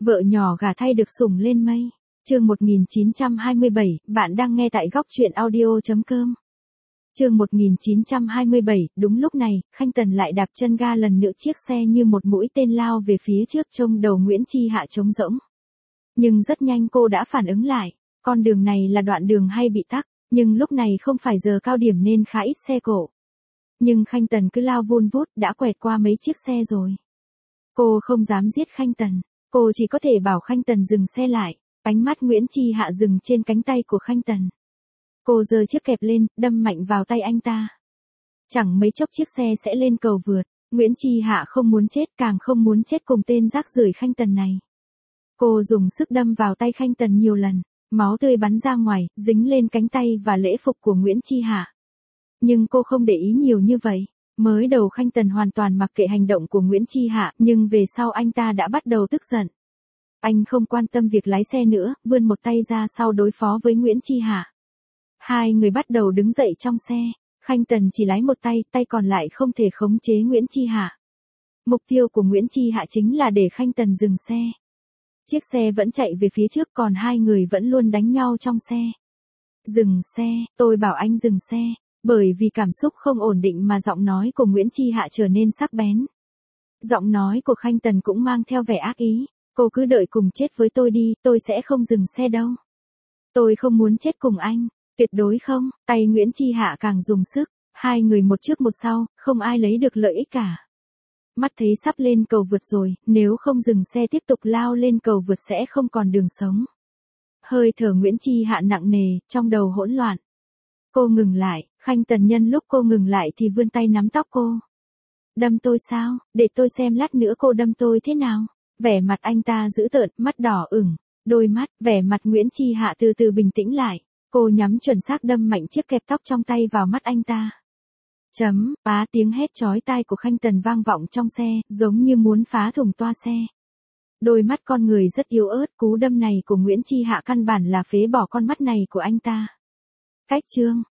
Vợ nhỏ gả thay được sủng lên mây. Chương 1927, bạn đang nghe tại góc truyện audio.com. Chương 1927, đúng lúc này, Khanh Tần lại đạp chân ga lần nữa, chiếc xe như một mũi tên lao về phía trước, trông đầu Nguyễn Chi Hạ trống rỗng. Nhưng rất nhanh cô đã phản ứng lại, con đường này là đoạn đường hay bị tắc, nhưng lúc này không phải giờ cao điểm nên khá ít xe cộ. Nhưng Khanh Tần cứ lao vun vút, đã quẹt qua mấy chiếc xe rồi. Cô không dám giết Khanh Tần, cô chỉ có thể bảo Khanh Tần dừng xe lại. Ánh mắt Nguyễn Chi Hạ dừng trên cánh tay của Khanh Tần. Cô giơ chiếc kẹp lên, đâm mạnh vào tay anh ta. Chẳng mấy chốc chiếc xe sẽ lên cầu vượt. Nguyễn Chi Hạ không muốn chết, càng không muốn chết cùng tên rác rưởi Khanh Tần này. Cô dùng sức đâm vào tay Khanh Tần nhiều lần, máu tươi bắn ra ngoài, dính lên cánh tay và lễ phục của Nguyễn Chi Hạ. Nhưng cô không để ý nhiều như vậy. Mới đầu Khanh Tần hoàn toàn mặc kệ hành động của Nguyễn Chi Hạ, nhưng về sau anh ta đã bắt đầu tức giận. Anh không quan tâm việc lái xe nữa, vươn một tay ra sau đối phó với Nguyễn Chi Hạ. Hai người bắt đầu đứng dậy trong xe. Khanh Tần chỉ lái một tay, tay còn lại không thể khống chế Nguyễn Chi Hạ. Mục tiêu của Nguyễn Chi Hạ chính là để Khanh Tần dừng xe. Chiếc xe vẫn chạy về phía trước, còn hai người vẫn luôn đánh nhau trong xe. Dừng xe, tôi bảo anh dừng xe. Bởi vì cảm xúc không ổn định mà giọng nói của Nguyễn Chi Hạ trở nên sắc bén. Giọng nói của Khanh Tần cũng mang theo vẻ ác ý. Cô cứ đợi cùng chết với tôi đi, tôi sẽ không dừng xe đâu. Tôi không muốn chết cùng anh, tuyệt đối không. Tay Nguyễn Chi Hạ càng dùng sức, hai người một trước một sau, không ai lấy được lợi ích cả. Mắt thấy sắp lên cầu vượt rồi, nếu không dừng xe tiếp tục lao lên cầu vượt sẽ không còn đường sống. Hơi thở Nguyễn Chi Hạ nặng nề, trong đầu hỗn loạn. Cô ngừng lại, Khanh Tần nhân lúc cô ngừng lại thì vươn tay nắm tóc cô. Đâm tôi sao, để tôi xem lát nữa cô đâm tôi thế nào. Vẻ mặt anh ta dữ tợn, mắt đỏ ửng, đôi mắt, vẻ mặt Nguyễn Chi Hạ từ từ bình tĩnh lại. Cô nhắm chuẩn xác đâm mạnh chiếc kẹp tóc trong tay vào mắt anh ta. Phá tiếng hét chói tai của Khanh Tần vang vọng trong xe, giống như muốn phá thủng toa xe. Đôi mắt con người rất yếu ớt, cú đâm này của Nguyễn Chi Hạ căn bản là phế bỏ con mắt này của anh ta. Cách chương,